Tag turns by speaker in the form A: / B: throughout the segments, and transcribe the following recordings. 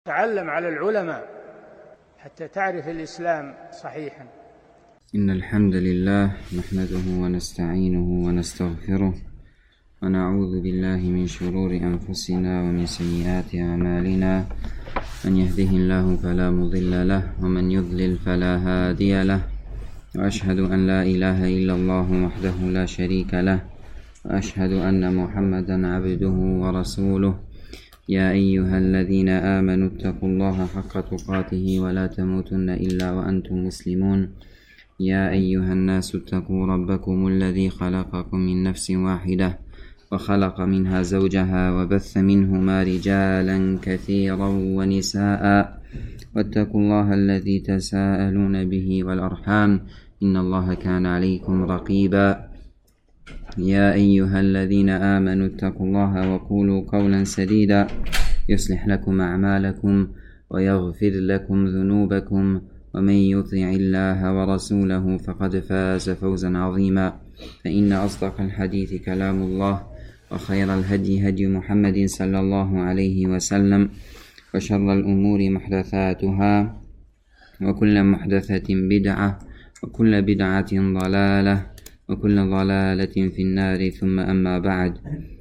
A: تعلم على العلماء حتى تعرف الإسلام صحيحا.
B: إن الحمد لله نحمده ونستعينه ونستغفره ونعوذ بالله من شرور أنفسنا ومن سيئات أعمالنا، من يهده الله فلا مضل له ومن يضلل فلا هادي له، وأشهد أن لا إله إلا الله وحده لا شريك له، وأشهد أن محمدا عبده ورسوله. يا أيها الذين آمنوا اتقوا الله حق تقاته ولا تموتن إلا وأنتم مسلمون. يا أيها الناس اتقوا ربكم الذي خلقكم من نفس واحدة وخلق منها زوجها وبث منهما رجالا كثيرا ونساء، واتقوا الله الذي تساءلون به والأرحام إن الله كان عليكم رقيبا. يا أيها الذين آمنوا اتقوا الله وقولوا قولا سديدا يصلح لكم أعمالكم ويغفر لكم ذنوبكم، ومن يطع الله ورسوله فقد فاز فوزا عظيما. فإن أصدق الحديث كلام الله، وخير الهدي هدي محمد صلى الله عليه وسلم، وشر الأمور محدثاتها، وكل محدثة بدعة، وكل بدعة ضلالة، وكل ضلالة في النار. ثم أما بعد،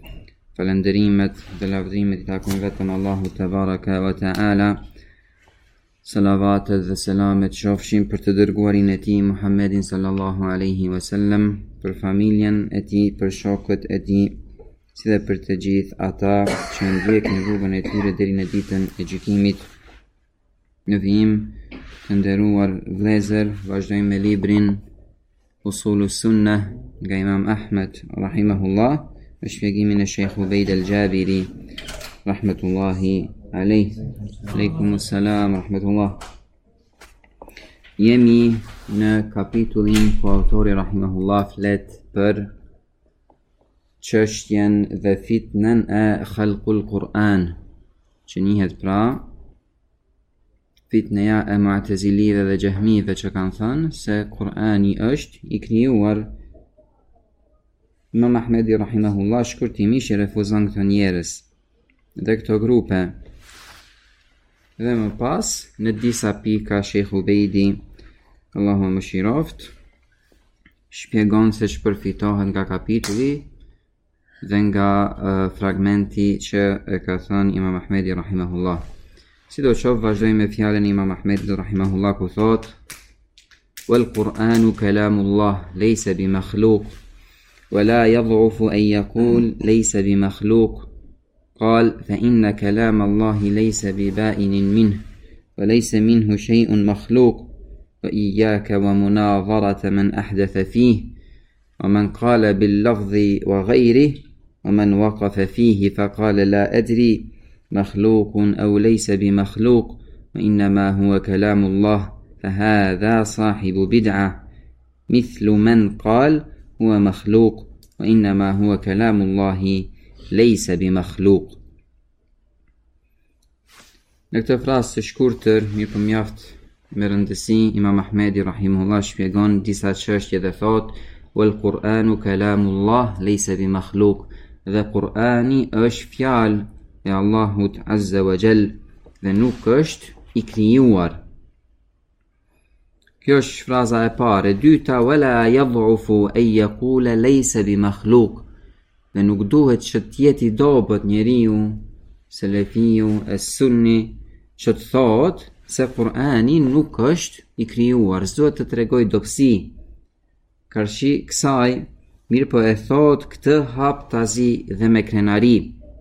B: فلندريمت دلافدريمت تاكم vetëm Allahu Tebaraka wa Ta'ala, salavatet dhe selamet shofshin për të dërguarin e tij Muhammedin sallallahu alaihi wasallam, për familjen e tij, për shokët e tij, si dhe për të gjithë ata që ndjekin rrugën e tyre deri në ditën e gjykimit. Në vijim të nderuar vëllezër, vazhdojmë me librin Usulus Sunnah nga Imam Ahmed rahimahullah, me shpjegimin e Sheikh Ubejd al-Jabiri rahmetullahi alayh. Aleikum salam rahmetullah. Jemi në kapitullin ku autori rahimahullah flet për çështjen dhe fitnën e khalqul Kur'an, që njihet pra fitneja e Mu'tazilive dhe Jahmive, që kanë thënë se Kur'ani është i krijuar. Imam Ahmedi rahimahullah shkurtimisht i refuzon këto njerëz dhe këto grupe. Dhe më pas, në disa pika, Sheikh Ubejdi, Allahu më shiroft, shpjegon se ç'përfitohet nga kapitulli dhe nga fragmenti që e ka thënë Imam Ahmedi rahimahullah. Sidoqoftë, vazhdojmë me fjalën e Imam Ahmedit rahimahullah, ku thot: "Wal Qur'anu kalamullah laysa bi makhluq, wa la yad'ufu an yaqul laysa bi makhluq. قال فإن كلام الله ليس ببائن منه وليس منه شيء مخلوق، وإياك ومناظرة من أحدث فيه، ومن قال باللفظ وغيره، ومن وقف فيه فقال لا أدري مخلوق أو ليس بمخلوق، وإنما هو كلام الله، فهذا صاحب بدعة، مثل من قال هو مخلوق وإنما هو كلام الله ليس بمخلوق." Në këtë frasë të shkurtër, mirë për mjaft me rëndësi, Imam Ahmedi rahimahullah shpjegon disa çështje dhe thot: "Wal Qur'anu kalamullah laysa bi makhluq", dhe Kur'ani është fjalë e Allahut azza wa jall dhe nuk është i krijuar. Kjo është fraza e parë. E dyta: "Wala yad'ufu an yaqula laysa bi makhluq", dhe nuk duhet që t'jeti dobët njeriu, selefiu, e sunni, që të thot se Kur'ani nuk është i krijuar. S'duhet të tregoj dobësi karshi kësaj, mirë po e thot këtë hap tazi dhe me krenari.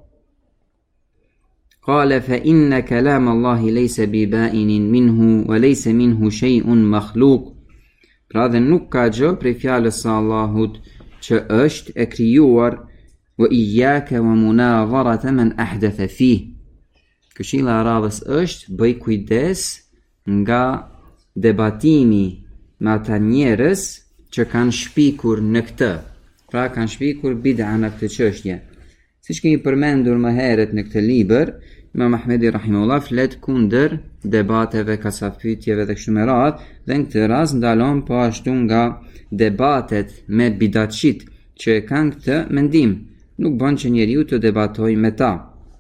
B: "Qala fa inna kalam Allahi laysa bi ba'inin minhu wa laysa minhu shay'un makhluq", pra dhe nuk ka gjë prej fjalës së Allahut që është e krijuar. "Wa iyyaka wa munadharata man ahdatha fih", këshilla e radhës është bëj kujdes nga debatimi me ata njerëz që kanë shpikur në këtë, pra kanë shpikur bid'a në këtë çështje. Siç kemi përmendur më herët në këtë libër, Imam Ahmedi rahimahullah flet kundër debateve, kasafytjeve dhe kështu me radhë, dhe në këtë rast ndalon po ashtu nga debatet me bidatçit që kanë këtë mendim. Nuk bën që njeriu të debatojë me ta.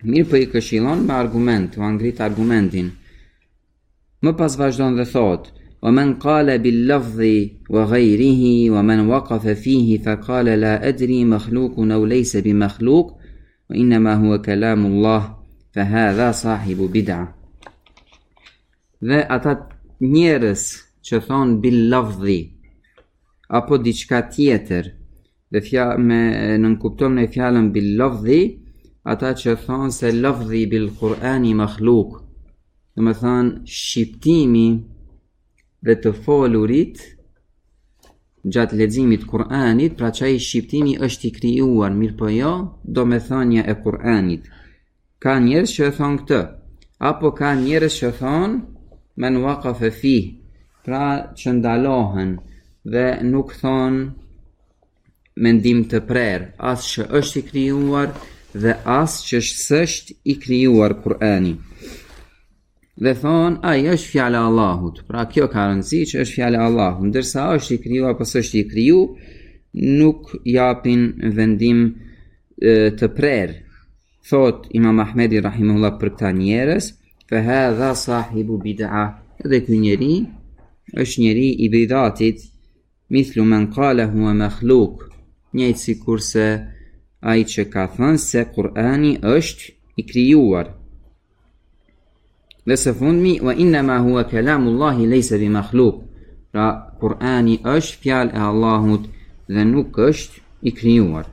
B: Mirë për i këshilon me argument, o angrit argumentin. Më pas vazhdon dhe thot: ومن قال باللفظ وغيره ومن وقف فيه فقال لا أدري مخلوق أو ليس بمخلوق وإنما هو كلام الله فهذا صاحب بدعة. Dhe ata njerëz që thon bil lafdhi apo diçka tjetër dhe nën kupton me fjalën bil lafdhi, ata që thon se lafdhi bil Kur'ani makhluk, do të thon shqiptimi dhe të folurit gjatë leximit Kur'anit, pra çai shqiptimi është i krijuar, mirë po jo domethënia e Kur'anit. Ka njerëz që thon këtë, apo ka njerëz që thon men waqafa fi, pra që ndalohen dhe nuk thon mendim të prerë, as që është i krijuar dhe as që s'është i krijuar Kur'ani. Dhe thonë, ai është fjala e Allahut. Pra kjo ka rëndësi që është fjala e Allahut, ndërsa është i kriju apo s'është i kriju, nuk japin vendim të prerë. Thot Imam Ahmedi rahimahullah për këta njerëz, fa hadha sahibu bid'a. Dhe ky njeri është njeri i bidatit, mithlu men qala huwa makhluq, njëjtë sikurse ai që ka thënë se Kur'ani është i krijuar. Dhe së fundmi, wa innama huwa kalamullahi laysa bi makhluq. Pra Kur'ani është fjalë e Allahut dhe nuk është i krijuar.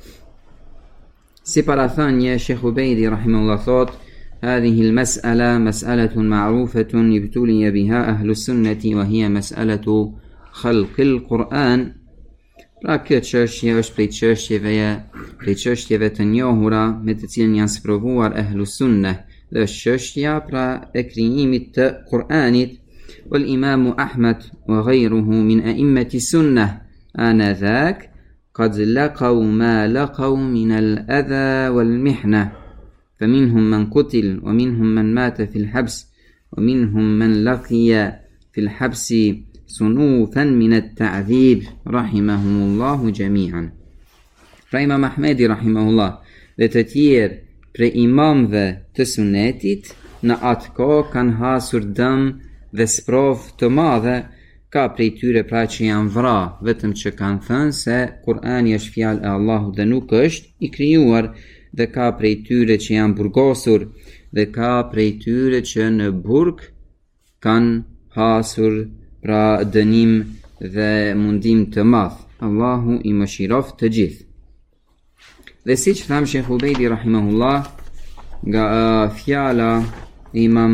B: Si parathënie Sheikh Ubejdi rahimahullah thot: هذه المسألة مسألة معروفة ابتلي بها أهل السنة وهي مسألة خلق القرآن. Pra kjo çështje është prej çështjeve të njohura me të cilën janë sprovuar ehlu sunnah, dhe është çështja pra e krijimit të Kur'anit. Wal Imam Ahmad wa ghayruhu min a'immati sunnah anadhak qad laqaw ma laqaw min al-adha wal mihna. فمنهم من قتل ومنهم من مات في الحبس ومنهم من لقي في الحبس صنوفا من التعذيب رحمهم الله جميعا. Pra Imam Ahmedi rahimahullah dhe të tjerë prej imamëve të sunetit në atë kohë kanë hasur dëm dhe sprov të madhe. Ka prej tyre pra që janë vra vetëm që kanë thënë se Kur'ani është fjalë e Allahut dhe nuk është i krijuar, dhe ka prej tyre që janë burgosur, dhe ka prej tyre që në burg kanë hasur pra dënim dhe mundim të madh. Allahu i mëshiroft të gjithë. Dhe si që thamë Sheikh Ubejdi rahimahullah, nga fjala Imam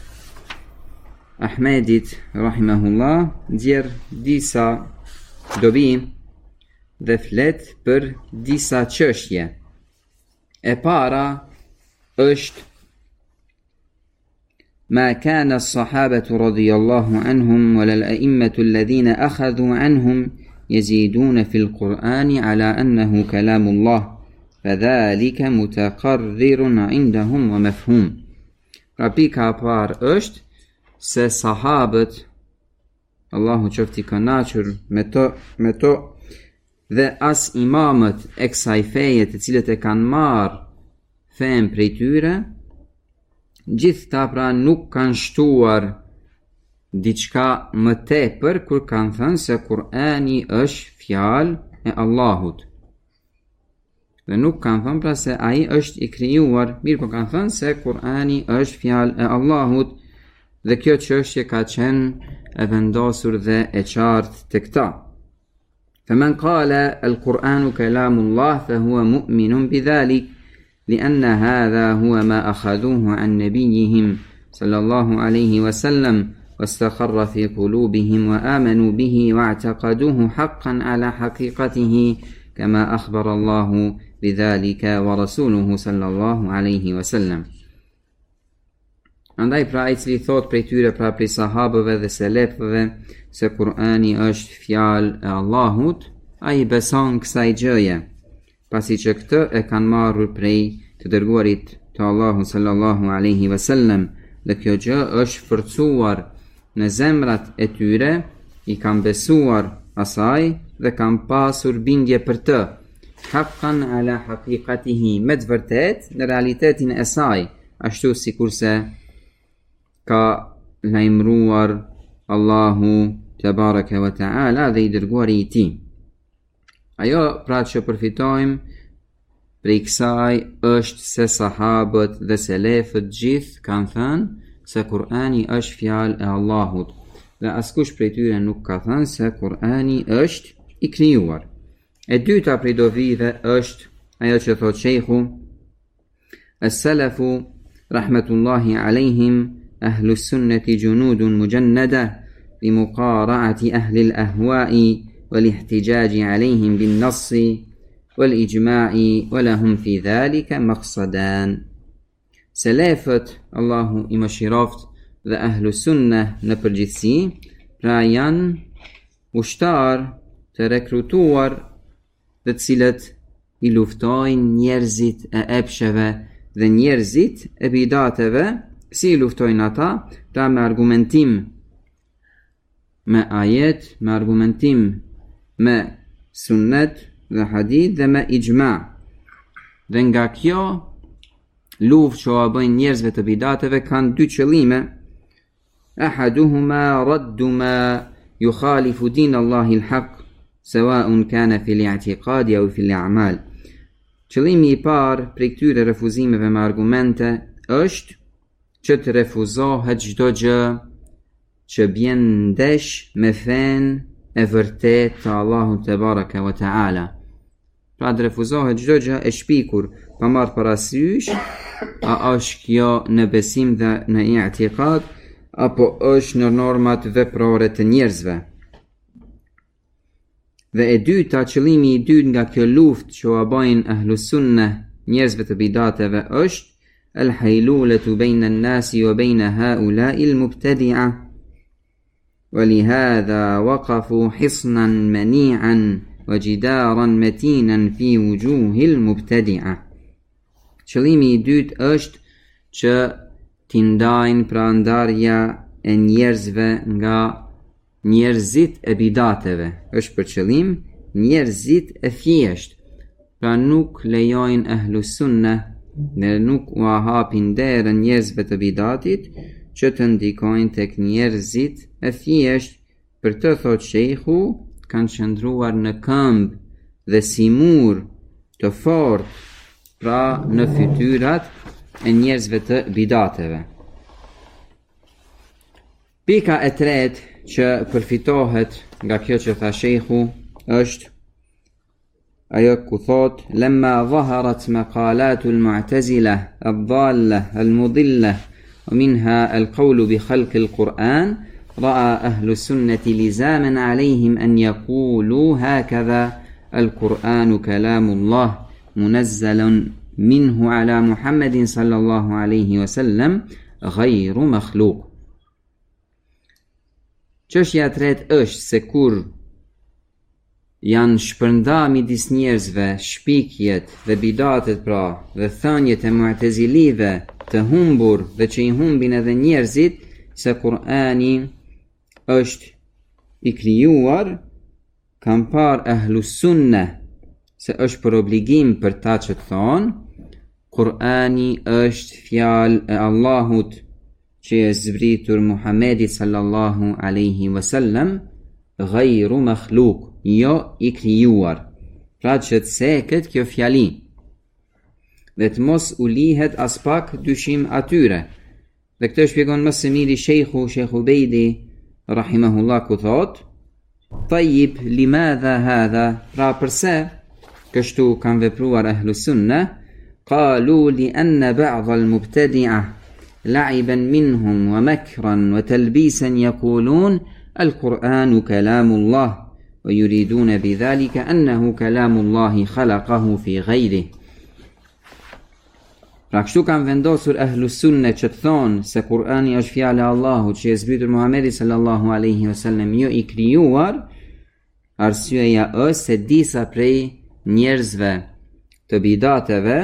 B: Ahmedit rahimahullah nxjerr disa dobi dhe flet për disa çështje. E para është ما كان الصحابة رضي الله عنهم ولا الأئمة الذين أخذوا عنهم يزيدون في القرآن على أنه كلام الله فذلك متقرر عندهم ومفهوم. Pika e parë është se sahabët, Allahu qoftë i kënaqur me to dhe as imamët e kësaj feje të cilët e kanë marrë fen prej tyre, gjithë ta pra nuk kanë shtuar diçka më tepër kur kanë thënë se Kur'ani është fjalë e Allahut. Dhe nuk kanë thënë pra se ai është i krijuar, mirë po kanë thënë se Kur'ani është fjalë e Allahut, dhe kjo çështje ka qenë e vendosur dhe e qartë te këta. فمن قال القرآن كلام الله فهو مؤمن بذلك لأن هذا هو ما أخذوه عن نبيهم صلى الله عليه وسلم واستقر في قلوبهم وآمنوا به واعتقدوه حقا على حقيقته كما أخبر الله بذلك ورسوله صلى الله عليه وسلم. Andaj pra ai cili thot prej tyre pra prej sahabëve dhe selefëve se Kur'ani është fjalë e Allahut, ai beson kësaj gjëje, pasi që këtë e kanë marrur prej të dërguarit të Allahut sallallahu alaihi wasallam, dhe kjo gjë është forcuar në zemrat e tyre, i kanë besuar asaj dhe kanë pasur bindje për të, haqqan ala haqiqatihi, me të vërtet në realitetin e saj, ashtu si kurse ka lajmëruar Allahu te baraka wa ta'ala dhe i dërguari i tij. Ajo pra që përfitojmë prej kësaj është se sahabët dhe selefët gjithë kanë thënë se Kur'ani është fjalë e Allahut dhe askush prej tyre nuk ka thënë se Kur'ani është i krijuar. E dyta prej dovive është ajo që thot sheikhu: as-salafu rahmetullahi alejhim ahlu sunnati junudun mujannada li muqara'ati ahli al-ahwa'i wal ihtijaji alejhim bin nassi wal ijma'i wa lahum fi dhalika maqsadan. Selefët, Allahu i mëshiroft, dhe ahlu sunnah në përgjithësi, pra janë ushtar të rekrutuar të cilët i luftojnë njerëzit e epsheve dhe njerëzit e bidateve. Si i luftojnë ata? Pra me argumentim me ajet, me argumentim me sunnet dhe hadith dhe me ijma. Dhe nga kjo luftë që a bëjnë njerëzve të bidateve kanë dy qëllime. Ahaduhuma raddu ma yukhalifu din Allahi al-haq sawa'un kana fi al-i'tiqadi aw fi al-a'mal. Qëllimi i parë prej këtyre refuzimeve me argumente është që të refuzohet çdo gjë që bjen ndesh me fen e vërtet të Allahut te baraka wa ta'ala. Pra të refuzohet çdo gjë e shpikur, pa marrë parasysh a është kjo në besim dhe në i'tiqad apo është në normat veprore të njerëzve. Dhe e dyta, qëllimi i dytë nga kjo luftë që a bajnë ahlu sunnah njerëzve të bidateve është al-haylulatu bayna an-nasi wa bayna ha'ula'i al-mubtadi'a. ولهذا وقفوا حصنا منيعا وجدارا متينا في وجوه المبتدعة. Qëllimi i dytë është që t'i ndajnë pra ndarja e njerëzve nga njerëzit e bidateve. Është për qëllim njerëzit e thjesht. Pra nuk lejojnë ahlu sunnah dhe nuk u hapin derën njerëzve të bidatit që të ndikojnë tek njerëzit e thjesht. Për të thot sheikhu, kanë qëndruar në këmbë dhe si mur të fortë pra në fytyrat e njerëzve të bidateve. Pika e tretë që përfitohet nga kjo që tha sheikhu është ajo ku thot: lamma zaharat maqalatu al-mu'tazila ad-dalla al-mudilla wa minha al-qawlu bi khalq al-Qur'an ra'a ahlu sunnati lizaman alayhim an yaqulu hakadha al-Qur'anu kalamullah منزل منه على محمد صلى الله عليه وسلم غير مخلوق. Çështja e tretë është se kur janë shpërnda midis njerëzve shpikjet dhe bidatet pra dhe thënjet e mu'tezilive të humbur dhe që i humbin edhe njerëzit se Kur'ani është i krijuar, kam par ahlu sunnah se është për obligim për ta që të thonë Kur'ani është fjalë e Allahut që e zbritur Muhamedit sallallahu alaihi wasallam ghayru makhluq, jo i krijuar. Pra që të seket kjo fjali dhe të mos u lihet as pak dyshim atyre. Dhe këtë shpjegon më së miri Sheikhu Bejdi rahimahullah ku thot: Tayyib limadha hadha, pra përse kështu kanë vepruar ahlu sunnah? Qalu li anna ba'd al-mubtadi'ah la'iban minhum wa makran wa talbisan yaqulun al-Qur'anu kalamullah wa yuriduna bidhalika annahu kalamullah khalaqahu fi ghayrihi. Pra kështu kanë vendosur ahlu sunnah që të thonë se Kur'ani është fjala e Allahut që e zbritur Muhamedi sallallahu alaihi wasallam, jo i krijuar. Arsyeja është se disa prej njerëzve të bidateve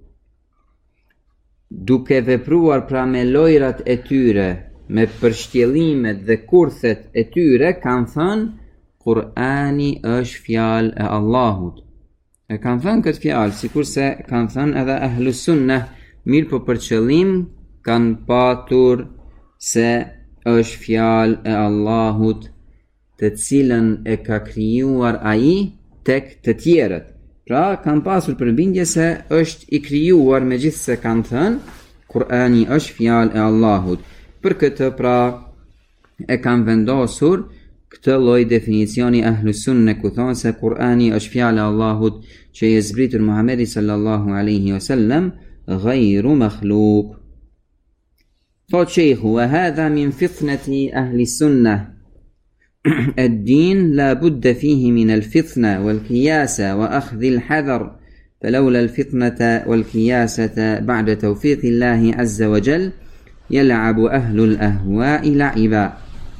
B: duke vepruar pra me lojrat e tyre, me përshtjellimet dhe kurthet e tyre, kanë thënë Kur'ani është fjalë e Allahut. E kanë thënë këtë fjalë, sikurse kanë thënë edhe Ahlus Sunnah, mirë po për qëllim kanë patur se është fjalë e Allahut, të cilën e ka krijuar ai tek të tjerët. Pra kanë pasur përbindje se është i krijuar, megjithse kanë thënë Kur'ani është fjalë e Allahut. Për këtë pra e kanë vendosur këtë lloj definicioni Ahlus Sunnah, ku thonë se Kur'ani është fjalë e Allahut që i zbritur Muhamedi sallallahu alaihi wasallam, ghayru makhluq. Thot sheikhu, wa hadha min fitnati ahli sunnah. الدين لا بد فيه من الفطنة والكياسة وأخذ الحذر، فلولا الفطنة والكياسة بعد توفيق الله عز وجل يلعب أهل الأهواء لعبا.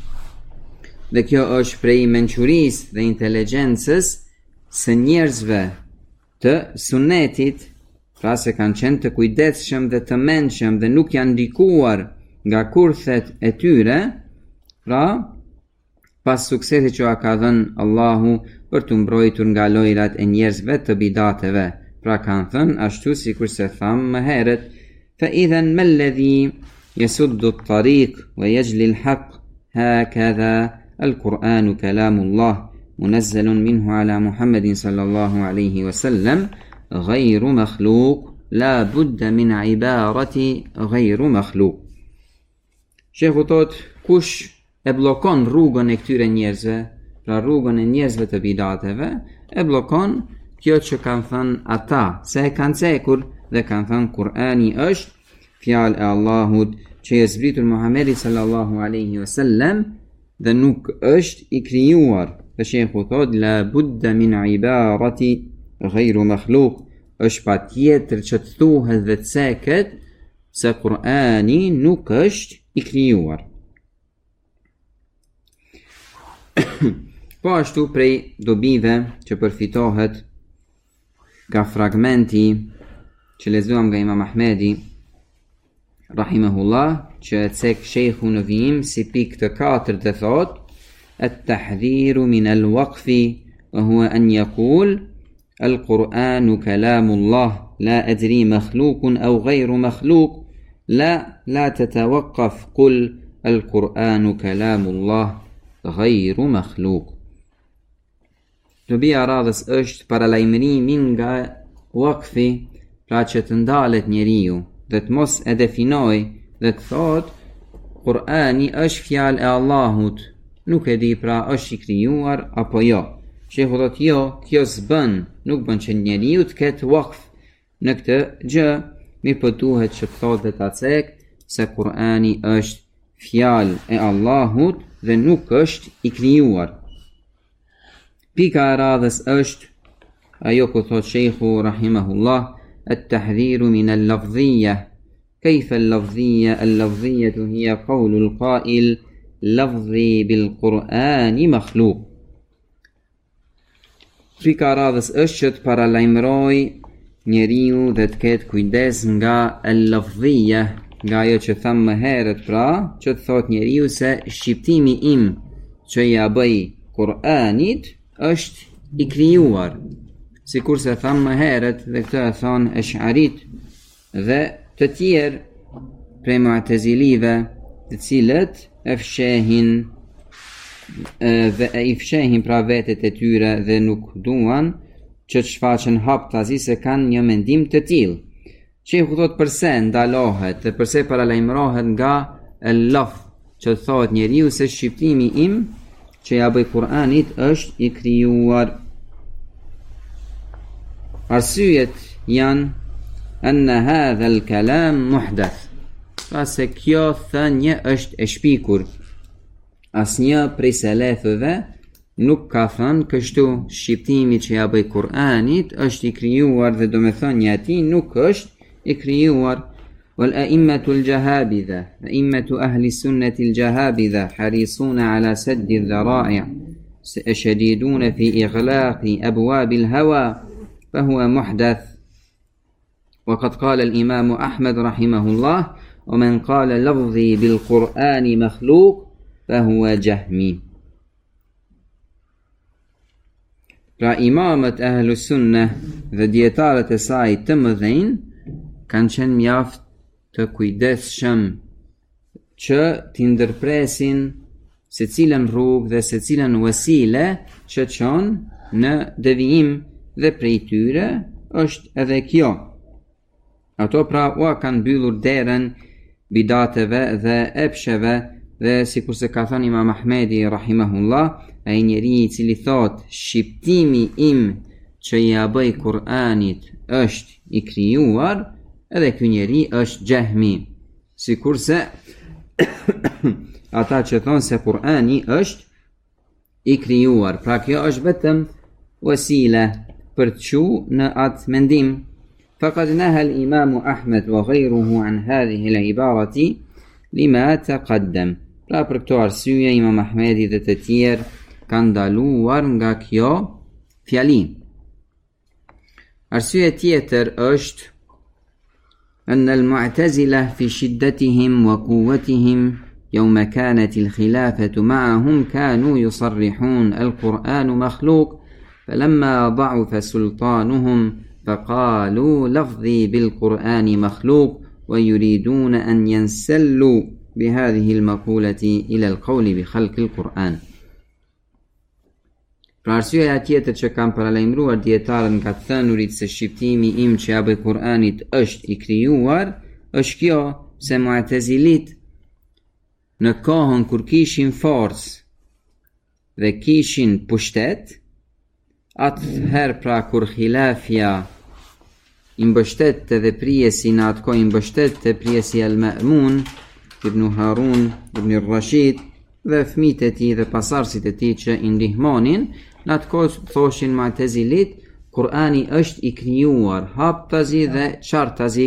B: Dhe kjo është prej mençurisë dhe inteligencës së njerëzve të sunnetit, pra se kanë qenë të kujdesshëm dhe të mendshëm dhe nuk janë ndikuar nga kurthet e tyre, pra pas suksesit që a ka dhënë Allahu për të mbrojtur nga lojrat e njerëzve të bidateve. Pra kanë thënë ashtu sikur se thamë më herët, fa idhen me ledhi jesuddu të tariq wa yajli l'haq, hakadha al-Qur'anu kalamullah munazzelun minhu ala Muhammedin sallallahu alaihi wasallam, ghayru makhluq, la budda min ibarati ghayru makhluq. Shekhu thot, kush e blokon rrugën e këtyre njerëzve, pra rrugën e njerëzve të bidateve, e blokon kjo që kanë thënë ata, se e kanë cekur dhe kanë thënë Kur'ani është fjalë e Allahut që e zbritur Muhamedi sallallahu alaihi wasallam dhe nuk është i krijuar. Dhe shekhu thot, la budda min ibarati ghayru makhluq, është patjetër që të thuhet dhe të ceket se Kur'ani nuk është i krijuar. Po ashtu prej dobive që përfitohet nga fragmenti që lezuam nga Imam Ahmedi rahimahullah, që e cek shejhu në vijim si pikë të 4 dhe thot, at-tahdhiru min al-waqfi wa huwa an yaqul al-Qur'anu kalamullah la adri makhluqun aw ghayru makhluq, la tatawaqqaf, qul al-Qur'anu kalamullah ghayru makhluq. Dobia radhës është paralajmërimin nga waqfi, pra që të ndalet njeriu dhe të mos e definoj dhe të thot Kur'ani është fjalë e Allahut, nuk e di pra është i krijuar apo jo. Shehu thot jo, kjo s'bën, nuk bën që njeriu të ketë waqf në këtë gjë, mirë po duhet që të thot dhe ta cek se Kur'ani është fjalë e Allahut dhe nuk është i krijuar. Pika e radhës është ajo ku thot shejhu rahimahullah, at-tahdhiru min al-lafdhiyya. Kayfa al-lafdhiyya? Al-lafdhiyyatu hiya qawlu al-qa'il lafdhi bil-Qur'ani makhluq. Pika e radhës është që të paralajmëroj njeriu dhe të ketë kujdes nga al-lafdhiyya, nga ajo që thamë më herët, pra që të thot njeriu se shqiptimi im që ja bëj Kur'anit është i krijuar, sikur se thamë më herët dhe këtë e thonë Esh'arit dhe të tjerë prej Mu'tazilive, të cilët e fshehin pra vetet e tyre dhe nuk duan që të shfaqen haptazi se kanë një mendim të tillë. Shehu thot përse ndalohet dhe përse paralajmërohet nga el-laf, që thot njeriu se shqiptimi im që ja bëj Kur'anit është i krijuar. Arsyet janë anna hadha al-kalam muhdath, pra se kjo thënie është e shpikur. Asnjë prej selefëve nuk ka thënë kështu, shqiptimi që ja bëj Kur'anit është i krijuar dhe domethënia e tij nuk është i krijuar. Wal a'immatu al-jahabidha, a'immatu ahli sunnati al-jahabidha harisuna ala saddi al-dhara'i' shadiduna fi ighlaqi abwab al-hawa fahuwa muhdath. وقد قال الإمام أحمد رحمه الله ومن قال لفظي بالقرآن مخلوق فهو جهمي. Pra imamët e Ahlus Sunnah dhe dietarët e saj të mëdhenj kanë qenë mjaft të kujdesshëm që t'i ndërpresin se cilën rrugë dhe se cilën wasile që çon në devijim, dhe prej tyre është edhe kjo. Ato pra ua kanë mbyllur derën bidateve dhe epsheve, dhe sikur se ka thënë Imam Ahmedi rahimahullah, ai njeri i cili thot shqiptimi im që ja bëj Kur'anit është i krijuar, edhe ky njeri është Jahmi. Sikurse ata që thonë se Kur'ani është i krijuar, pra kjo është vetëm wasile për të qenë në atë mendim. Faqad naha al-Imam Ahmed wa ghayruhu an hadhihi al-ibarati lima taqaddam. Pra për këto arsye Imam Ahmedi dhe të tjerë kanë ndaluar nga kjo fjali. Arsye tjetër është أن المعتزلة في شدتهم وقوتهم يوم كانت الخلافة معهم كانوا يصرحون القرآن مخلوق، فلما ضعف سلطانهم فقالوا لفظي بالقرآن مخلوق، ويريدون أن ينسلوا بهذه المقولة إلى القول بخلق القرآن. Pra arsyeja tjetër që kam paralajmëruar dietarën nga të thënurit se shqiptimi im që ja bëj Kur'anit është i krijuar, është kjo se Mu'tazilit në kohën kur kishin forcë dhe kishin pushtet, atëherë pra kur khilafja i mbështette dhe prijesi në atë kohë i mbështette prijesi Al-Ma'mun ibn Harun ibn Rashid dhe fëmijët e tij dhe pasardhësit e tij që i ndihmonin. Në atë kohë thoshin Mu'tazilit, Kur'ani është i krijuar haptazi dhe qartazi.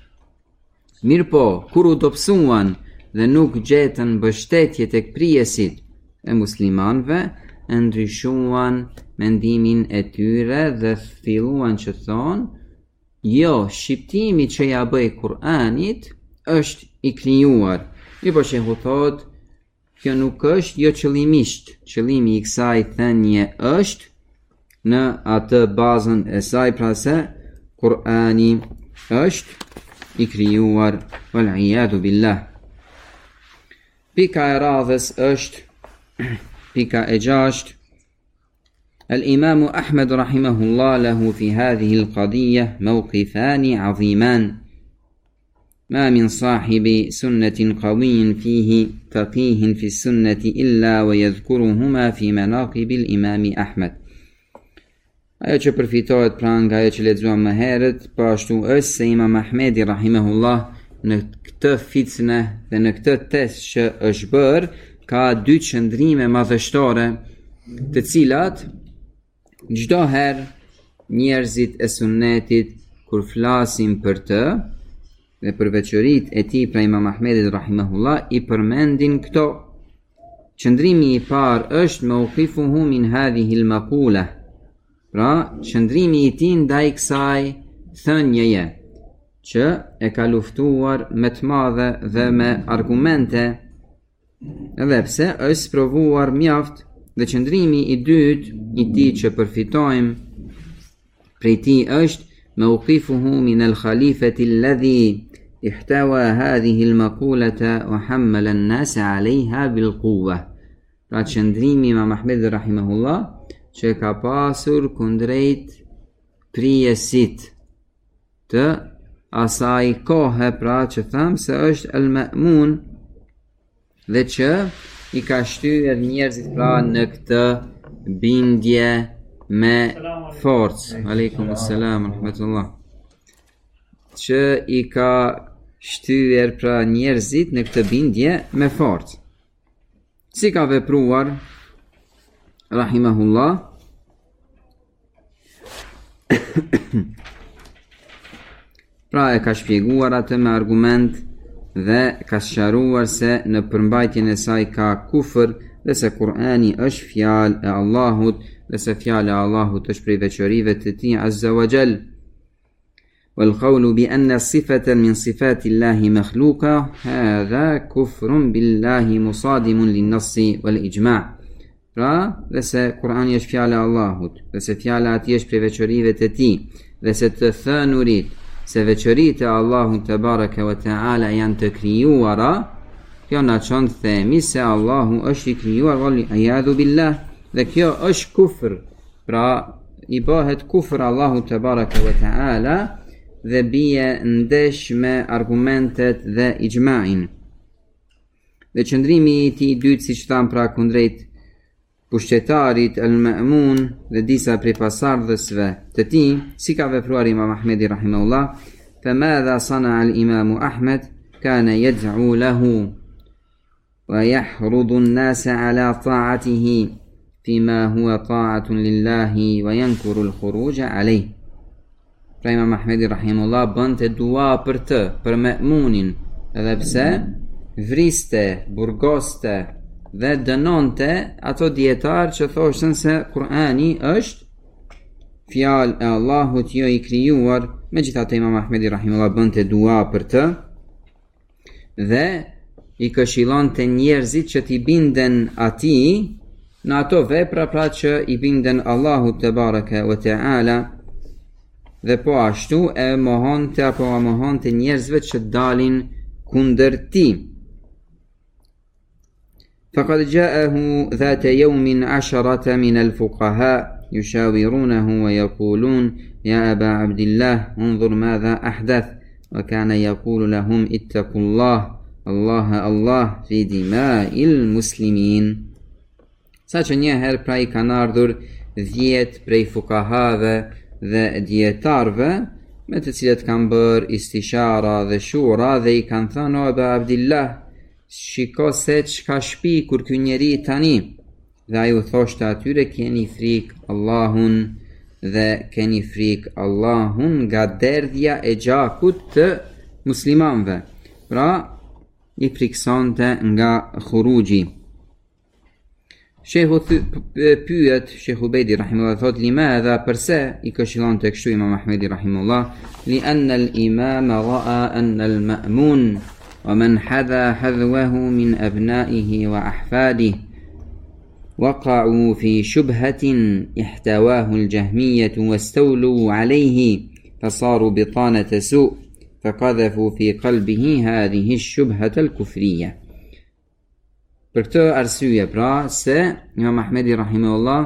B: Mirë po, kur u dobësuan dhe nuk gjetën mbështetje tek prijesit e muslimanëve, ndryshuan mendimin e tyre dhe filluan që thonë, jo, shqiptimi që ja bëj Kur'anit është i krijuar. I po shehu thotë, kjo nuk është jo qëllimisht. Qëllimi i kësaj thënie është në atë bazën e saj, pra se Kur'ani është i krijuar, wal iyadu billah. Pika e radhës është pika e 6. الإمام أحمد رحمه الله له في هذه القضية موقفان عظيمان، ما من صاحب سنة قوي فيه فقيه في السنة إلا ويذكرهما في مناقب الإمام أحمد. Ajo që përfitohet pra nga ajo që lexuam më herët, po ashtu është se Imam Ahmedi rahimahullah në këtë fitne dhe në këtë test që është bërë, ka dy qëndrime madhështore, të cilat çdo herë njerëzit e sunnetit kur flasin për të dhe për veçoritë e tij pra Imam Ahmedit rahimahullah i përmendin këto. Qëndrimi i parë është mawqifuhu min hadhihi al-maqula, pra qëndrimi i tij ndaj kësaj thënjeje që e ka luftuar me të madhe dhe me argumente, edhe pse është provuar mjaft. Dhe qëndrimi i dytë i tij që përfitojmë prej tij është mawqifuhu min al-khalifati alladhi ihtawa hadhihi al-maqulata wa hammala an-nas 'alayha bil-quwwa. Pra qëndrimi Imam Ahmed rahimahullah që ka pasur kundrejt prijesit të asaj kohe, pra që thamë se është Al-Ma'mun, dhe që i ka shtyr njerëzit pra në këtë bindje me forcë. Aleikum assalam rahmatullah. Që i ka shtyr pra njerëzit në këtë bindje me forcë. Si ka vepruar rahimahullah? Pra e ka shpjeguar atë me argument dhe ka sqaruar se në përmbajtjen e saj ka kufër dhe se Kur'ani është fjalë e Allahut dhe se fjala e Allahut është prej veçorive të tij azza wa jall. Wal qawlu bi anna sifatan min sifati Allahi makhluqa hadha kufrun billahi musadimun lin-nass wal ijma'. Pra, dhe se Kur'ani është fjala e Allahut, dhe se fjala e Atij është prej veçorive të Tij, dhe se të thënurit se veçoritë e Allahut te baraka ve taala janë të krijuara, kjo na çon të themi se Allahu është i krijuar vali ayadu billah, dhe kjo është kufër. Pra, i bëhet kufër Allahu te baraka ve taala dhe bie ndesh me argumentet dhe ijma'in. Dhe qëndrimi i tij i dytë, siç tham, pra kundrejt pushtetarit al-Ma'mun dhe disa prej pasardhësve të tij, si ka vepruar Imam Ahmedi rahimahullah, فماذا صنع الإمام أحمد كان يدعو له ويحرض الناس على طاعته فيما هو طاعة لله وينكر الخروج عليه. Pra Imam Ahmedi rahimahullah bënte dua për të, për Ma'munin, edhe pse vriste, burgoste dhe dënonte ato dietar që thoshten se Kur'ani është fjalë e Allahut, jo i krijuar. Megjithatë Imam Ahmedi rahimahullah bënte dua për të dhe i këshillonte njerëzit që t'i binden atij në ato vepra pra që i binden Allahut te baraka ve taala, dhe po ashtu e mohonte njerëzve që dalin kundër tij. فقد جاءه ذات يوم 10 من الفقهاء يشاورونه ويقولون يا أبا عبد الله انظر ماذا أحدث، وكان يقول لهم اتقوا الله الله في دماء المسلمين. Saqë njëherë pra i kanë ardhur 10 prej fukahave dhe dietarve, me të cilët kanë bërë istishara dhe shura, dhe i kanë thënë: o Aba Abdillah, shiko se çka shpikur ky njeri tani. Dhe ai u thoshte atyre: keni frik Allahun dhe keni frik Allahun nga derdhja e gjakut të muslimanëve. Pra i friksonte nga khuruji. Shehu pyet, Shehu Bedi rahimahullah thot: limadha, përse i këshillonte kështu Imam Ahmedi rahimahullah? Li anna al-imam ra'a anna al-ma'mun wa man hadha hadwahu min abna'ihi wa ahfadihi وقعوا في شبهة احتواه الجهمية واستولوا عليه فصاروا بطانة سوء فقذفوا في قلبه هذه الشبهة الكفرية. Për këtë arsye pra se Imam Ahmedi rahimahullah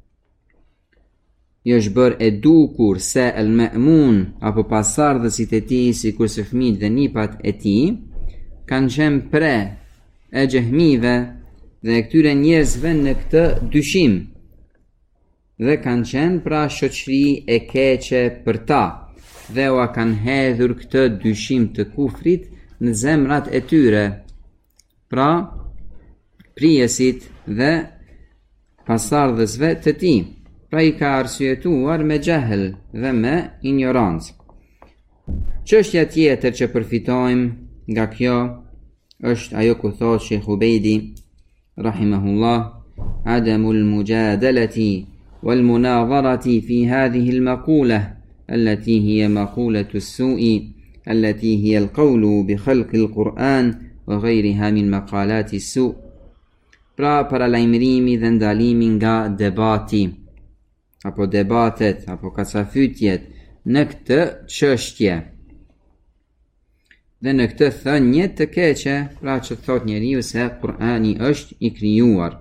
B: i është bërë e dukur se al-Ma'mun apo pasardhësit e tij, sikurse fëmijët dhe nipat e tij, kanë qenë pre e xehmive dhe këtyre njerëzve në këtë dyshim, dhe kanë qenë pra shoqëri e keqe për ta, dhe ua kanë hedhur këtë dyshim të kufrit në zemrat e tyre, pra prijesit dhe pasardhësve të tij. Pra i ka arsyetuar me jahel dhe me ignorancë. Çështja tjetër që përfitojmë nga kjo është ajo ku thotë Sheikh Ubeidi rahimahullah: عدم المجادلة والمناظرة في هذه المقولة التي هي مقولة السوء التي هي القول بخلق القرآن وغيرها من مقالات السوء. Pra paralajmërimi dhe ndalimi nga debati apo debatet apo kacafytjet në këtë çështje dhe në këtë thënie të keqe, pra që thot njeriu se Kur'ani është i krijuar.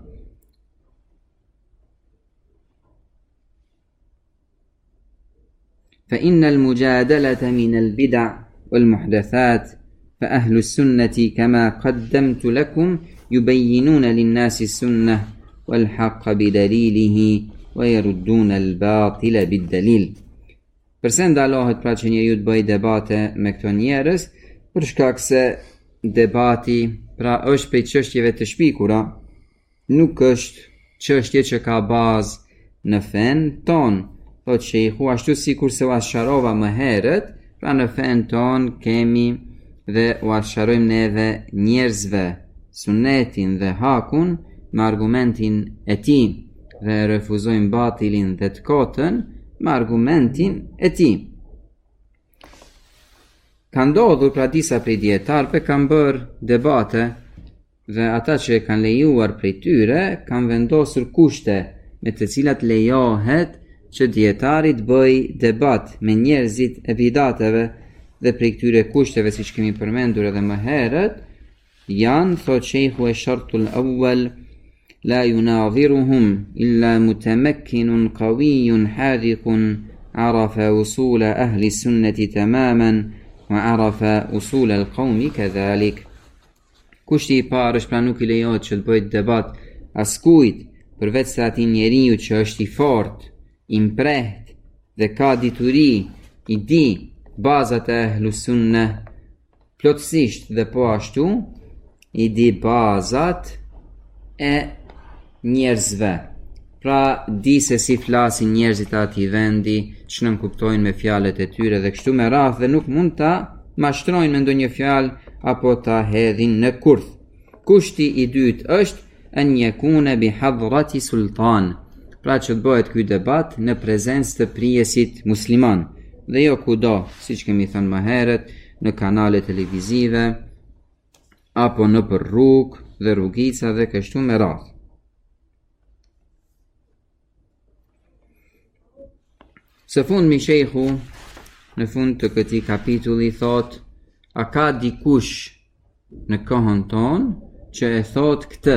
B: فإن المجادلة من البدع والمحدثات فأهل السنة كما قدمت لكم يبينون للناس السنة والحق بدليله ويردون الباطل بالدليل. Përse ndalohet pra që njeriu të bëjë debate me këto njerëz? Për shkak se debati pra është prej çështjeve të shpikura, nuk është çështje që ka bazë në fen ton. Thot Sheikhu, ashtu sikur se u asharova më herët, pra në fen ton kemi dhe u asharojmë neve njerëzve sunetin dhe hakun me argumentin e tij dhe refuzojmë batilin dhe të kotën me argumentin e tij. Ka ndodhur pra disa prej dietarëve kanë bërë debate dhe ata që e kanë lejuar prej tyre kanë vendosur kushte me të cilat lejohet që dietarit bëj debat me njerëzit e bidateve, dhe prej këtyre kushteve, siç kemi përmendur edhe më herët, janë, thot shejhu, e shartul awwal la yunadhiruhum illa mutamakkinun qawiyun hadhiqun arafa usula ahli sunnati tamaman wa arafa usula al-qawmi kadhalik. Kushti i parë është pra nuk i lejohet që të bëjt debat askujt përveç se atij njeriu që është i fortë, i mpreht dhe ka dituri, i di bazat e ahlu sunne plotësisht, dhe po ashtu i di bazat e njerëzve, pra di se si flasin njerëzit ati vendi, që nën kuptojnë me fjalët e tyre dhe kështu me radhë, dhe nuk mund ta mashtrojnë me ndonjë fjalë apo ta hedhin në kurth. Kushti i dytë është an yakuna bi hadrati sultan, pra që të bëhet ky debat në prezencë të prijesit musliman, dhe jo kudo, siç kemi thënë më herët, në kanale televizive apo në për rrugë dhe rrugica dhe kështu me radhë. Së fundmi shejhu në fund të këtij kapitulli thot: a ka dikush në kohën tonë që e thot këtë,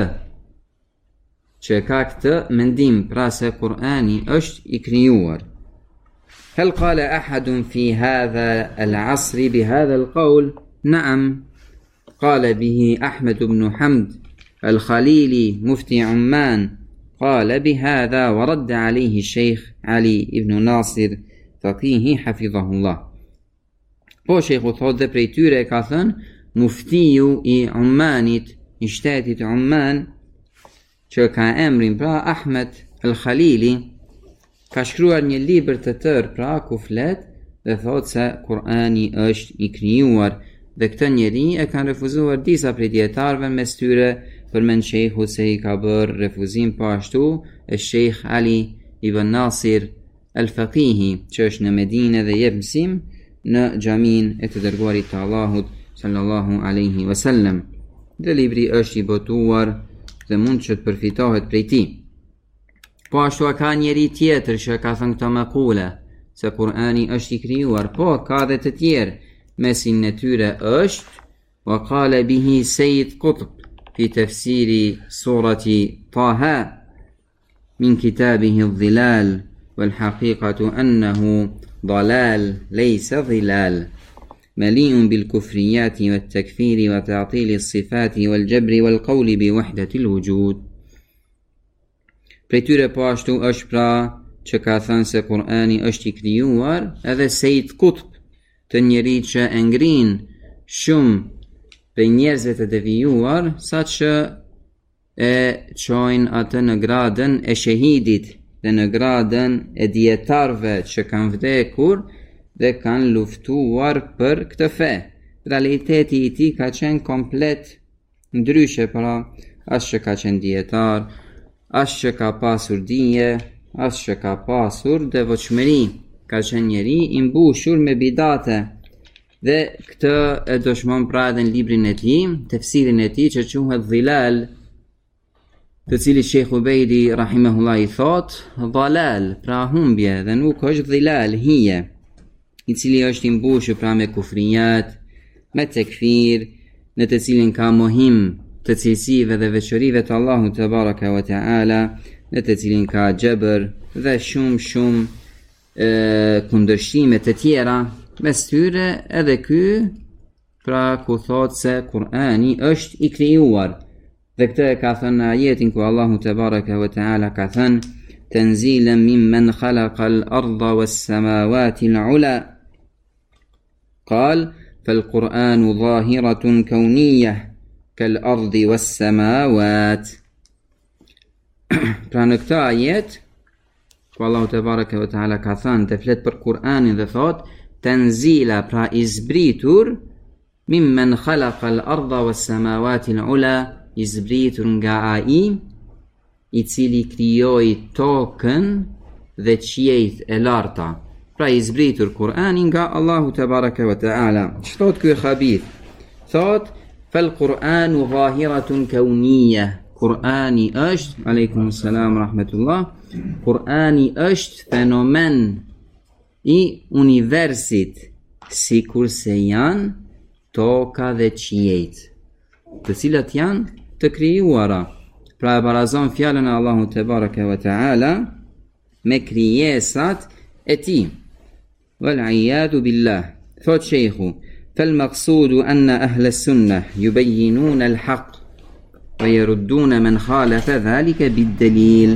B: që ka këtë mendim, pra se Kur'ani është i krijuar? هل قال أحد في هذا العصر بهذا القول؟ نعم، قال به أحمد بن حمد الخليلي مفتي عمان، قال بهذا ورد عليه الشيخ علي بن ناصر فقيه حفظه الله. Po shejhu thot dhe prej tyre ka thënë muftiju i Ummanit, i shtetit Umman, që ka emrin pra Ahmed al-Khalili, ka shkruar një libër të tërë pra ku flet dhe thot se Kur'ani është i krijuar, dhe këtë njeri e kanë refuzuar disa prej dietarëve, mes tyre përmend shejhu se i ka bërë refuzim po ashtu e Sheikh Ali ibn Nasir al-Faqihi, që është në Medinë dhe jep mësim në xhamin e të dërguarit të Allahut sallallahu alaihi wasallam. Dhe libri është i botuar dhe mund që të përfitohet prej tij. Po ashtu ka njeri tjetër që ka thënë këtë maqule, se Kur'ani është i krijuar, po ka dhe të tjerë, mesin e tyre është wa qala bihi Sayyid Qutb fi tafsiri surati Taha min kitabihi adh-dhilal wal haqiqatu annahu dalal laysa dhilal mali'un bil kufriyati wat takfiri wa ta'tili as-sifati wal jabri wal qawli bi wahdati al-wujud. Prej tyre po ashtu është pra që ka thënë se Kur'ani është i krijuar edhe Sayyid Qutb, të njeri që e ngrin shumë prej njerëzve të devijuar, sa që e çojnë atë në gradën e shahidit dhe në gradën e dietarëve që kanë vdekur dhe kanë luftuar për këtë fe. Realiteti i tij ka qenë komplet ndryshe, pra as që ka qenë dietar, as që ka pasur dije, as që ka pasur devotshmëri, ka qenë njeri i mbushur me bidate. Dhe këtë e dëshmon pra edhe në librin e tij, tefsirin e tij që quhet Dhilal, të cili Sheikh Ubeidi rahimahullah i thot dalal, pra humbje, dhe nuk është dhilal, hije, i cili është i mbushur pra me kufrijat, me tekfir, në të cilin ka mohim të cilësive dhe veçorive të Allahut te baraka wa taala, në të cilin ka xhabër dhe shumë kundërshtime të tjera, mes tyre edhe ky, pra ku thot se Kur'ani është i krijuar. Dhe këtë e ka thënë në ajetin ku Allahu te baraka wa taala ka thënë tanzilan mimman khalaqa al-ardha was-samawati al-ula, qal fal-Qur'anu zahiratun kawniyah kal-ardi was-samawat. Pra në këtë ajet ku Allahu te baraka wa taala ka thënë të flet për Kur'anin dhe thot tanzila, pra i zbritur, mimman khalaqa al-ardha was-samawati al-ula, i zbritur nga ai i cili krijoi tokën dhe qiejt e larta. Pra i zbritur Kur'ani nga Allahu te baraka wa taala. Ç'thot ky habith? Thot فالقرآن ظاهرة كونية. قرآني أشت عليكم السلام ورحمة الله. قرآني أشت fenomen I universit, sikur se janë toka dhe qiejt, të cilat janë të krijuara. Pra e barazon fjalën e Allahut te baraka ve taala me krijesat e tij. Wal iyadu billah. Thot sheikhu, فالمقصود أن أهل السنة يبينون الحق ويردون من خالف ذلك بالدليل.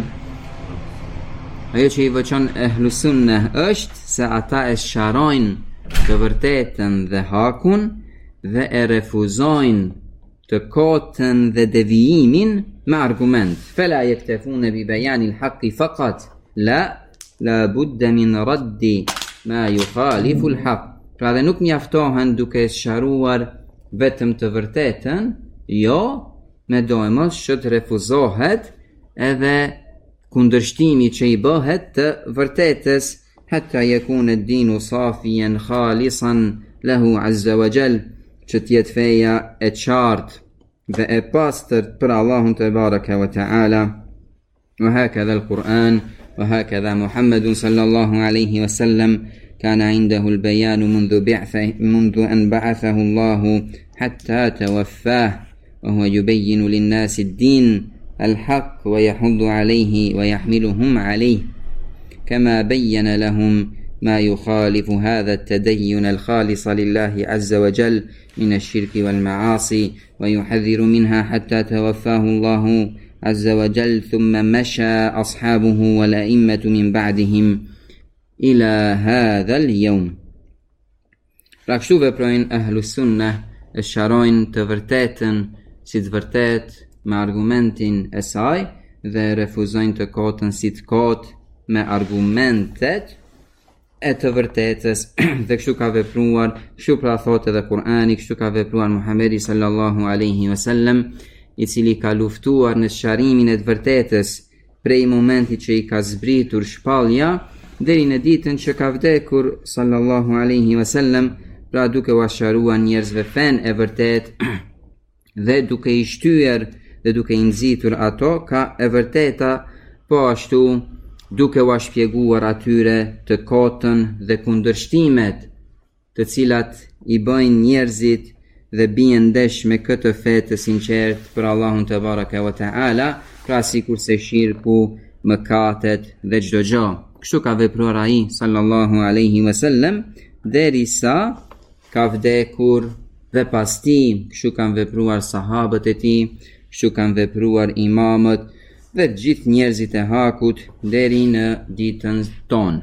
B: Ajo që I veçon ehlu sunnah është se ata e sharojnë të vërtetën dhe hakun dhe e refuzojnë të kotën dhe devijimin me argument. Fela yaktafuna bi bayani al-haqq faqat la budda min raddi ma yukhalifu al-haqq. Pra dhe nuk mjaftohen duke sharuar vetëm të vërtetën, jo me dojmës që të refuzohet edhe kundërshtimi që I bëhet të vërtetës, hatta yakuna ad-dinu safiyan khalisan lahu azza wa jall, që t'jetë feja e qartë dhe e pastërt për Allahun te baraka wa taala. Wa hakadha al-Quran wa hakadha Muhammadun sallallahu alayhi wa sallam كان عنده البيان منذ أن بعثه الله حتى توفاه، وهو يبين للناس الدين الحق ويحض عليه ويحملهم عليه، كما بين لهم ما يخالف هذا التدين الخالص لله عز وجل من الشرك والمعاصي ويحذر منها حتى توفاه الله عز وجل، ثم مشى أصحابه والأئمة من بعدهم إلى هذا اليوم. Pra kështu veprojnë ahlu sunnah, e sharojnë të vërtetën si të vërtet me argumentin e saj dhe refuzojnë të kotën si të kotë me argumentet e të vërtetës. Dhe kështu ka vepruar, kështu pra thotë edhe Kur'ani, kështu ka vepruar Muhamedi sallallahu alaihi wasallam, I cili ka luftuar në sharimin e të vërtetës prej momenti që I ka zbritur shpallja deri në ditën që ka vdekur sallallahu alaihi wasallam, pra duke u asharuar njerëzve fen e vërtet dhe duke I shtyer dhe duke I nxitur ato ka e vërteta, po ashtu duke u shpjeguar atyre të kotën dhe kundërshtimet të cilat I bëjnë njerëzit dhe bien ndesh me këtë fe të sinqert për Allahun te baraka wa taala, pra sikur se shirku, mëkatet dhe çdo gjë. Kështu ka vepruar ai sallallahu alaihi wasallam derisa ka vdekur dhe pas tij, kështu kanë vepruar sahabët e tij, kështu kanë vepruar imamët dhe të gjithë njerëzit e hakut deri në ditën tonë.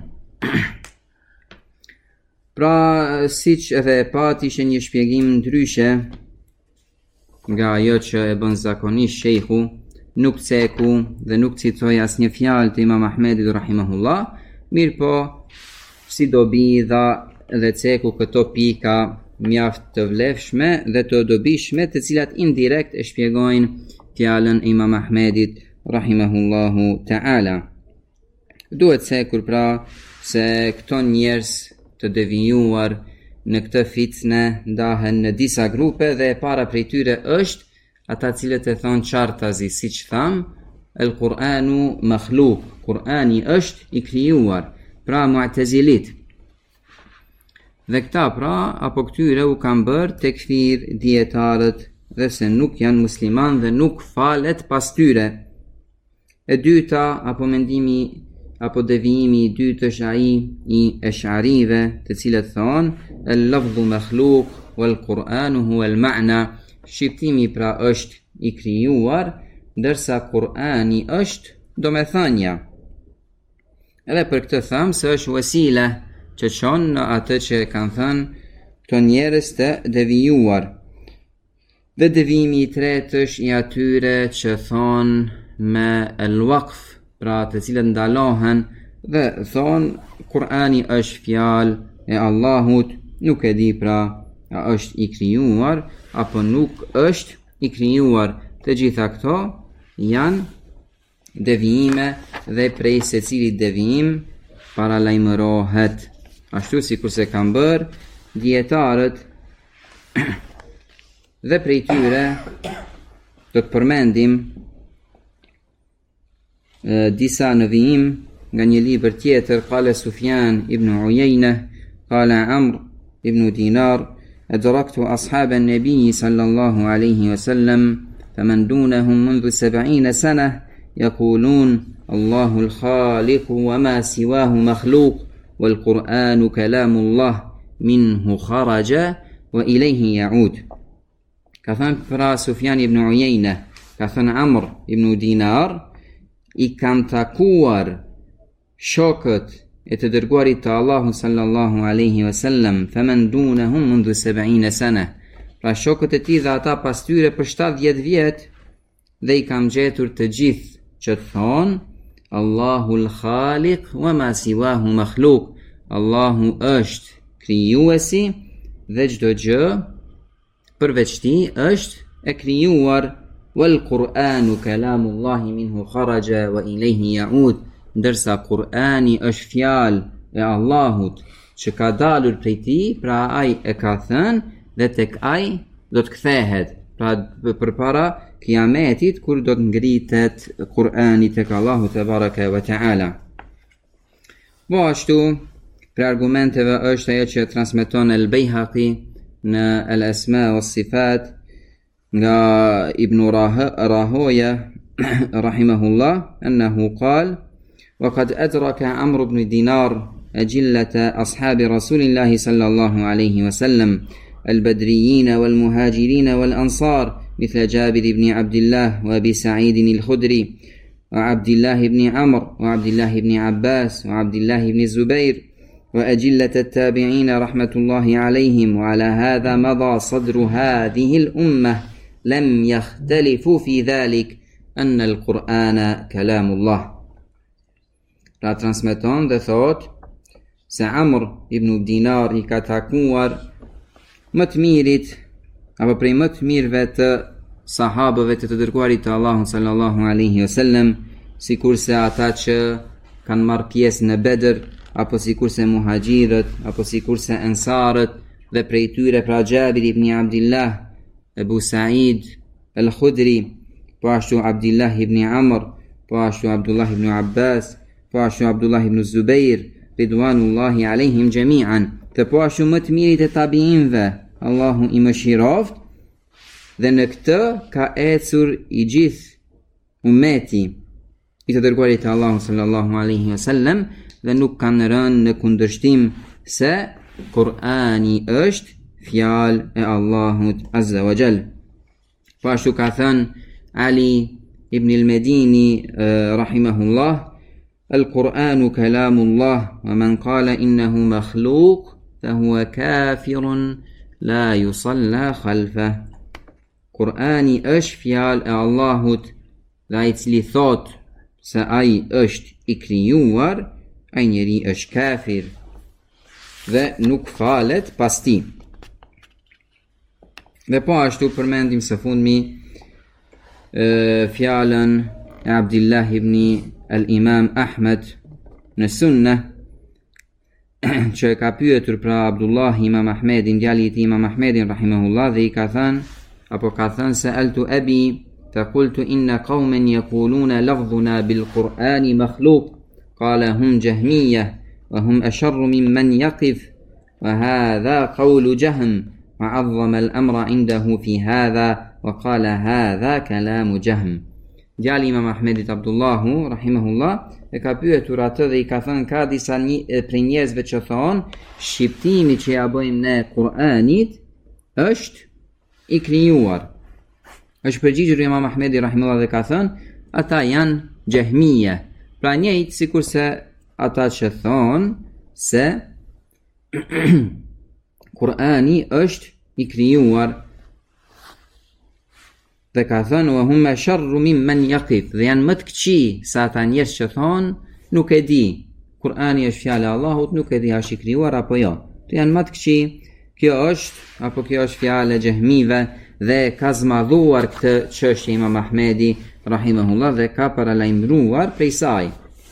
B: Pra, siç edhe pati ishte një shpjegim ndryshe nga ajo që e bën zakonisht sheikhu, nuk ceku dhe nuk citoj asnjë fjalë të Imam Ahmedit rahimahullah, mirë po si dobi dhe ceku këto pika mjaft të vlefshme dhe të dobishme, të cilat indirekt e shpjegojnë fjalën e Imam Ahmedit rahimahullahu ta'ala. Duhet cekur pra se këto njerëz të devijuar në këtë fitne ndahen në disa grupe dhe e para prej tyre është ata cilët e thonë qartazi, siç tham, el-Qur'anu makhluq, Kur'ani është I krijuar, pra Mu'tazilit. Dhe këta pra, apo këtyre u kanë bërë tekfir dietarët dhe se nuk janë musliman dhe nuk falet pas tyre. E dyta, apo mendimi apo devijimi I dytë është ai I Esh'arive, të cilët thonë el-lafdhu makhluq wal-Qur'anu huwa al-ma'na, shqiptimi pra është I krijuar, ndërsa Kur'ani është domethënia. Edhe për këtë tham se është wasila që çon në atë që kanë thënë këto njerëz të devijuar. Dhe devijimi I tretë është I atyre që thonë me el-waqf, pra të cilët ndalohen dhe thonë Kur'ani është fjalë e Allahut, nuk e di pra a është I krijuar apo nuk është I krijuar. Të gjitha këto janë devijime dhe prej secilit devijim paralajmërohet, ashtu sikur se kanë bërë dietarët Dhe prej tyre do të përmendim disa në vijim nga një libër tjetër. Qala Sufjan ibn Uyayna qala Amr ibn Dinar adraktu ashab an-nabi sallallahu alayhi wa sallam faman dunahum منذ 70 سنة يقولون الله الخالق وما سواه مخلوق والقرآن كلام الله منه خرج وإليه يعود. Ka thënë pra Sufjan ibn Uyayna, ka thënë Amr ibn Dinar, i kanë takuar shokët e të dërguarit të Allahut sallallahu alaihi wasallam, faman dunahum mundu 70 sana, pra shokët e tij dhe ata pas tyre për 70 vjet, dhe i kam gjetur të gjithë që thonë Allahul Khaliq wa ma siwahu makhluq, Allahu është krijuesi dhe çdo gjë përveç tij është e krijuar. Wal Qur'anu kalamullahi minhu kharaja wa ilayhi ya'ud, ndërsa Kur'ani është fjalë e Allahut që ka dalur prej tij, pra ai e ka thënë dhe tek ai do të kthehet, pra përpara kiametit kur do të ngritet Kur'ani tek Allahu te baraka wa taala. Po ashtu për argumenteve është ajo që transmeton al-Baihaqi në al-Asma wa Sifat nga Ibn Rahoya rahimahullah annahu qal وقد أدرك عمرو بن دينار أجلة أصحاب رسول الله صلى الله عليه وسلم البدريين والمهاجرين والأنصار مثل جابر بن عبد الله وأبي سعيد الخدري وعبد الله بن عمرو وعبد الله بن عباس وعبد الله بن الزبير وأجلة التابعين رحمة الله عليهم، وعلى هذا مضى صدر هذه الأمة لم يختلفوا في ذلك أن القرآن كلام الله. Pra transmeton dhe thot se Amr ibn Dinar i ka takuar më të mirit apo prej më të mirëve të sahabëve të dërguarit të Allahut sallallahu alaihi wasallam, sikurse ata që kanë marrë pjesë në Bedër, apo sikurse muhaxhirët, apo sikurse ansarët, dhe prej tyre pra Jabir ibn Abdullah, Abu Sa'id al-Khudri, po ashtu Abdullah ibn Amr, po ashtu Abdullah ibn Abbas, po ashtu Abdullah ibn Zubair, ridwanullahi alaihim jami'an, të po ashtu më të mirit e tabiinve, Allahu i mëshiroft, dhe në këtë ka ecur i gjithë ummeti i të dërguarit të Allahu sallallahu alaihi wasallam, dhe nuk kanë rënë në kundërshtim se Kur'ani është fjalë e Allahut azza wa jall. Po ashtu ka thënë Ali ibn al-Medini rahimahullah, القرآن كلام الله ومن قال إنه مخلوق فهو كافر لا يصلى خلفه. Kur'ani është fjalë e Allahut dhe ai cili thot se ai është i krijuar, ai njeri është kafir dhe nuk falet pas tij. Dhe po ashtu përmendim së fundmi fjalën e Abdullah ibn al-Imam Ahmed në Sunnah, që ka pyetur pra Abdullah Imam Ahmedin, djali i Imam Ahmedin rahimahullah, dhe i ka thënë apo ka thënë sa'altu abi faqultu inna qauman yaquluna lafdhuna bil Qur'ani makhluq qala hum jahmiyah wa hum asharru mimman yaqif wa hadha qawlu Jahm wa 'azzama al-amra 'indahu fi hadha wa qala hadha kalamu Jahm. Djali Imam Ahmedit Abdullahu rahimahullah e ka pyetur atë dhe i ka thënë ka disa prej njerëzve që thonë shqiptimi që ja bëjmë ne Kur'anit është i krijuar. Është përgjigjur Imam Ahmedi rahimahullah dhe ka thënë ata janë Jahmiyah, pra njëjtë sikurse ata që thonë se Kur'ani është i krijuar. Dhe ka thënë wa hum asharru mimman yaqif, dhe janë më të këqij se ata njerëz që thonë nuk e di Kur'ani është fjalë e Allahut, nuk e di a është i krijuar apo jo. Të janë më të këqij. Kjo është fjalë e Jahmive dhe ka zmadhuar këtë çështje Imam Ahmedi rahimahullah dhe ka paralajmëruar prej saj.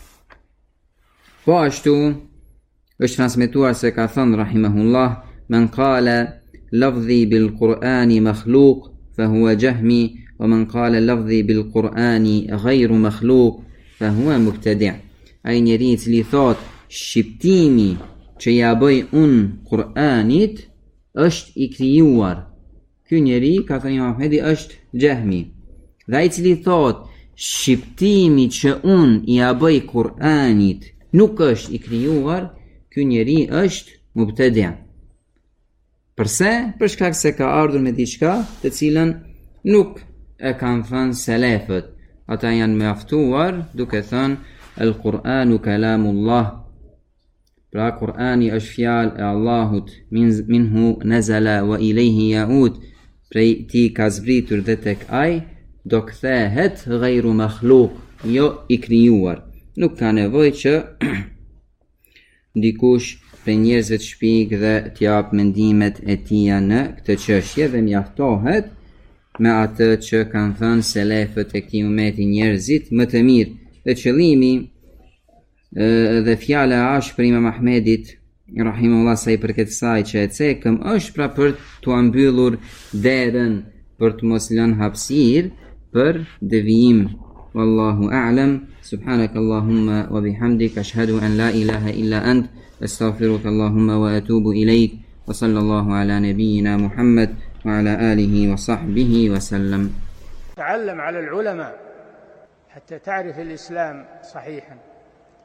B: Po ashtu është transmetuar se ka thënë rahimahullah men qala لفظي بالقرآن مخلوق فهو جهمي ومن قال لفظي بالقرآن غير مخلوق فهو مبتدع. Ai njeri I cili thot shqiptimi që ja bëj unë Kur'anit është I krijuar, ky njeri, ka thënë Imam Ahmedi, është jahmi. Dhe ai I cili thot shqiptimi që unë ja bëj Kur'anit nuk është I krijuar, ky njeri është mubtadi'. Përse? Për shkak se ka ardhur me diçka të cilën nuk e kanë thënë selefët. Ata janë mjaftuar duke thënë Al-Qur'anu kalamullah. Pra Kur'ani është fjalë e Allahut, minhu nazala wa ilayhi yaud. Prej ti ka zbritur dhe tek ai do kthehet ghayru makhluq, jo I krijuar. Nuk ka nevojë që dikush për njerëzve të shpik dhe t'jap mendimet e tia në këtë çështje, dhe mjaftohet me atë që kanë thënë selefët e këtij ummeti, njerëzit më të mirë. Dhe qëllimi dhe fjala e ashpër Imam Ahmedit rahimahullah sa I përket kësaj që e cekëm është pra për t'u mbyllur derën, për të mos lënë hapësirë për devijim. Wallahu a'lam. Subhanak Allahumma wa bihamdik, ashhadu an la ilaha illa ant, astaghfiruka Allahumma wa atubu ilayk, wa sallallahu ala nabiyyina Muhammad wa ala alihi wa sahbihi wa sallam.
A: تعلم على العلماء حتى تعرف الإسلام صحيحا.